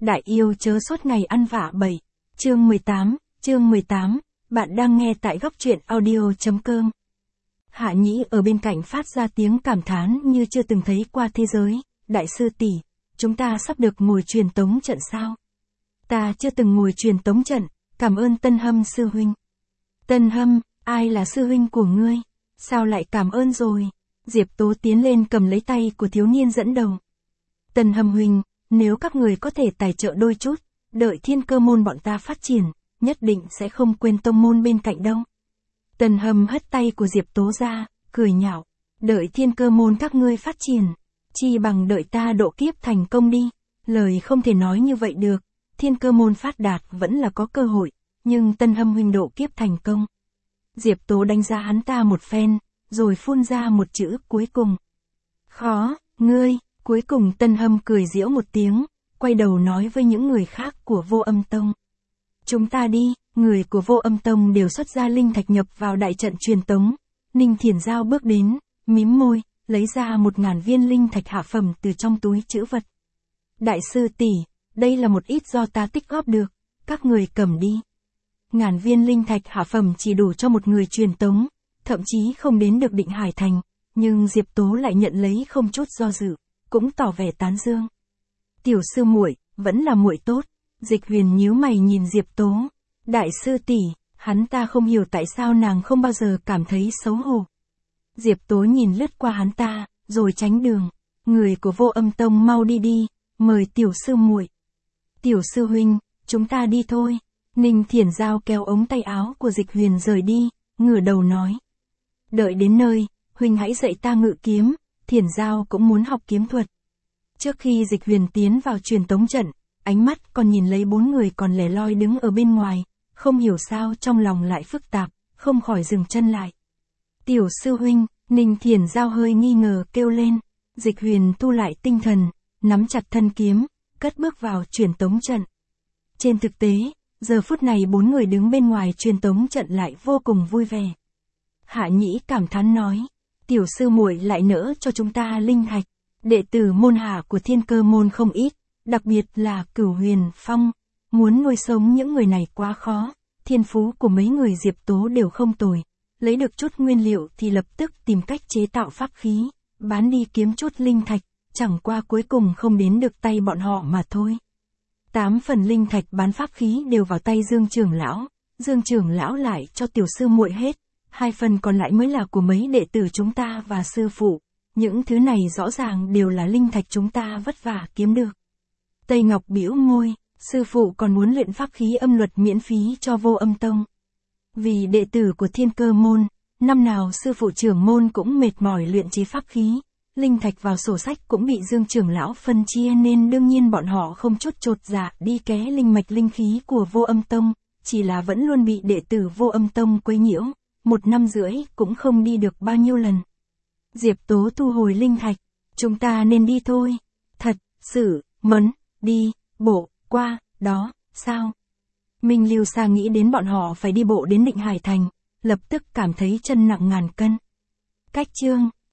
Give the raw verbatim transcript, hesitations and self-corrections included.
Đại yêu chớ suốt ngày ăn vạ bậy. Chương mười tám, chương mười tám, bạn đang nghe tại góc truyện audio.com. Hạ Nhĩ ở bên cạnh phát ra tiếng cảm thán như chưa từng thấy qua thế giới. Đại sư tỷ, chúng ta sắp được ngồi truyền tống trận sao? Ta chưa từng ngồi truyền tống trận, cảm ơn Tân Hâm sư huynh. Tân Hâm, ai là sư huynh của ngươi? Sao lại cảm ơn rồi? Diệp Tố tiến lên cầm lấy tay của thiếu niên dẫn đầu. Tân Hâm huynh, nếu các người có thể tài trợ đôi chút, đợi Thiên Cơ môn bọn ta phát triển, nhất định sẽ không quên tông môn bên cạnh đâu. Tân Hâm hất tay của Diệp Tố ra, cười nhạo, đợi Thiên Cơ môn các ngươi phát triển, chi bằng đợi ta độ kiếp thành công đi. Lời không thể nói như vậy được, Thiên Cơ môn phát đạt vẫn là có cơ hội, nhưng Tân Hâm huynh độ kiếp thành công. Diệp Tố đánh giá hắn ta một phen, rồi phun ra một chữ cuối cùng. Khó, ngươi. Cuối cùng Tân Hâm cười giễu một tiếng, quay đầu nói với những người khác của Vô Âm Tông. Chúng ta đi, người của Vô Âm Tông đều xuất ra linh thạch nhập vào đại trận truyền tống. Ninh Thiển Giao bước đến, mím môi, lấy ra một ngàn viên linh thạch hạ phẩm từ trong túi trữ vật. Đại sư tỷ, đây là một ít do ta tích góp được, các người cầm đi. Ngàn viên linh thạch hạ phẩm chỉ đủ cho một người truyền tống, thậm chí không đến được Định Hải Thành, nhưng Diệp Tố lại nhận lấy không chút do dự, cũng tỏ vẻ tán dương. Tiểu sư muội, vẫn là muội tốt. Dịch Huyền nhíu mày nhìn Diệp Tố. Đại sư tỷ, hắn ta không hiểu tại sao nàng không bao giờ cảm thấy xấu hổ. Diệp Tố nhìn lướt qua hắn ta, rồi tránh đường. Người của Vô Âm Tông mau đi đi, mời tiểu sư muội. Tiểu sư huynh, chúng ta đi thôi. Ninh Thiển Giao kéo ống tay áo của Dịch Huyền rời đi, ngửa đầu nói. Đợi đến nơi, huynh hãy dạy ta ngự kiếm. Thiển Giao cũng muốn học kiếm thuật. Trước khi Dịch Huyền tiến vào truyền tống trận, ánh mắt còn nhìn lấy bốn người còn lẻ loi đứng ở bên ngoài, không hiểu sao trong lòng lại phức tạp, không khỏi dừng chân lại. Tiểu sư huynh, Ninh Thiển Giao hơi nghi ngờ kêu lên. Dịch Huyền thu lại tinh thần, nắm chặt thân kiếm, cất bước vào truyền tống trận. Trên thực tế, giờ phút này bốn người đứng bên ngoài truyền tống trận lại vô cùng vui vẻ. Hạ Nhĩ cảm thán nói. Tiểu sư muội lại nỡ cho chúng ta linh thạch. Đệ tử môn hạ của Thiên Cơ môn không ít, đặc biệt là Cửu Huyền Phong. Muốn nuôi sống những người này quá khó, thiên phú của mấy người Diệp Tố đều không tồi. Lấy được chút nguyên liệu thì lập tức tìm cách chế tạo pháp khí, bán đi kiếm chút linh thạch, chẳng qua cuối cùng không đến được tay bọn họ mà thôi. Tám phần linh thạch bán pháp khí đều vào tay Dương trưởng lão, Dương trưởng lão lại cho tiểu sư muội hết. Hai phần còn lại mới là của mấy đệ tử chúng ta và sư phụ. Những thứ này rõ ràng đều là linh thạch chúng ta vất vả kiếm được. Tây Ngọc bĩu môi, sư phụ còn muốn luyện pháp khí âm luật miễn phí cho Vô Âm Tông. Vì đệ tử của Thiên Cơ môn, năm nào sư phụ trưởng môn cũng mệt mỏi luyện chế pháp khí. Linh thạch vào sổ sách cũng bị Dương trưởng lão phân chia nên đương nhiên bọn họ không chút chột dạ đi ké linh mạch linh khí của Vô Âm Tông, chỉ là vẫn luôn bị đệ tử Vô Âm Tông quấy nhiễu. Một năm rưỡi cũng không đi được bao nhiêu lần. Diệp Tố thu hồi linh thạch. Chúng ta nên đi thôi. Thật, sự, mấn, đi, bộ, qua, đó, sao? Minh Lưu Sa nghĩ đến bọn họ phải đi bộ đến Định Hải Thành, lập tức cảm thấy chân nặng ngàn cân. Cách chương,